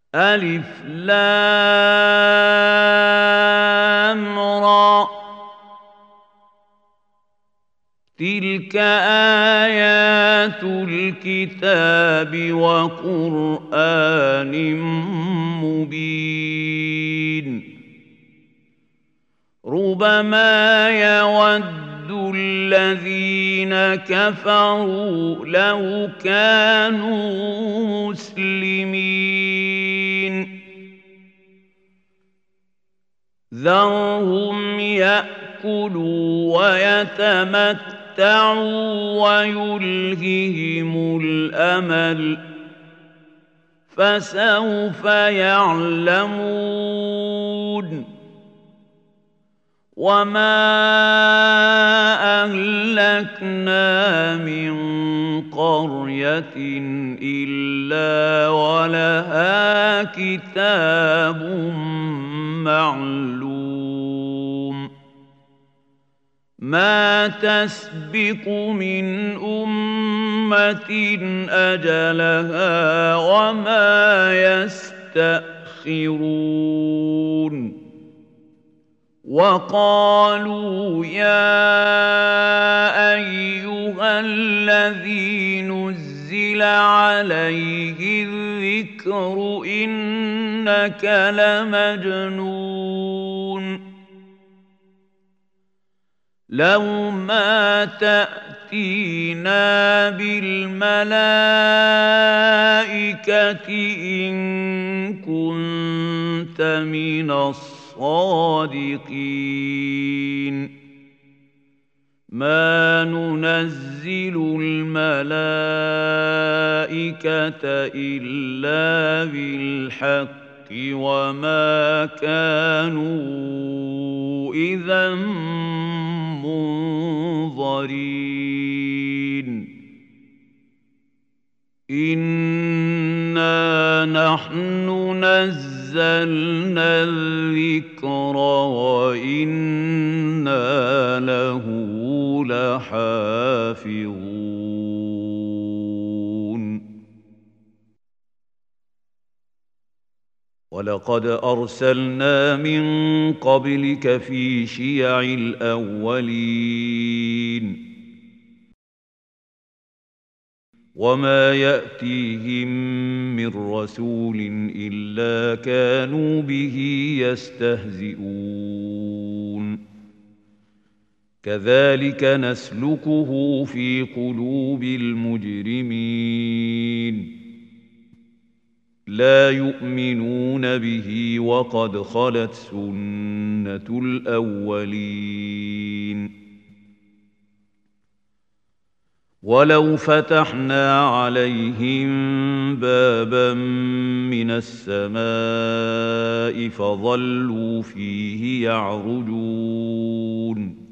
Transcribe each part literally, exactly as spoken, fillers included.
ألف لام را تلك آيات الكتاب وقرآن مبين ربما يود الذين كفروا لو كانوا مسلمين ذرهم يأكلوا ويتمتعوا ويلههم الأمل فسوف يعلمون وما أهلكنا من قرية إلا ولها كتاب معلوم ما تسبق من أمة أجلها وما يستأخرون وقالوا يا أيها الذي نزل عليه الذكر إنك لمجنون لو ما تأتينا بالملائكة إن كنت من الصادقين ما ننزل الملائكة إلا بالحق وما كانوا إذا منظرين إنا نحن نزلنا الذكر وإنا له لحافظون ولقد أرسلنا من قبلك في شيع الأولين وما يأتيهم من رسول إلا كانوا به يستهزئون كذلك نسلكه في قلوب المجرمين لا يؤمنون به وقد خلت سنة الأولين ولو فتحنا عليهم بابا من السماء فظلوا فيه يعرجون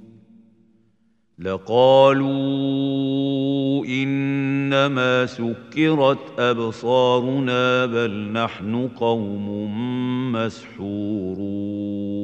لقالوا إنما سكرت أبصارنا بل نحن قوم مسحورون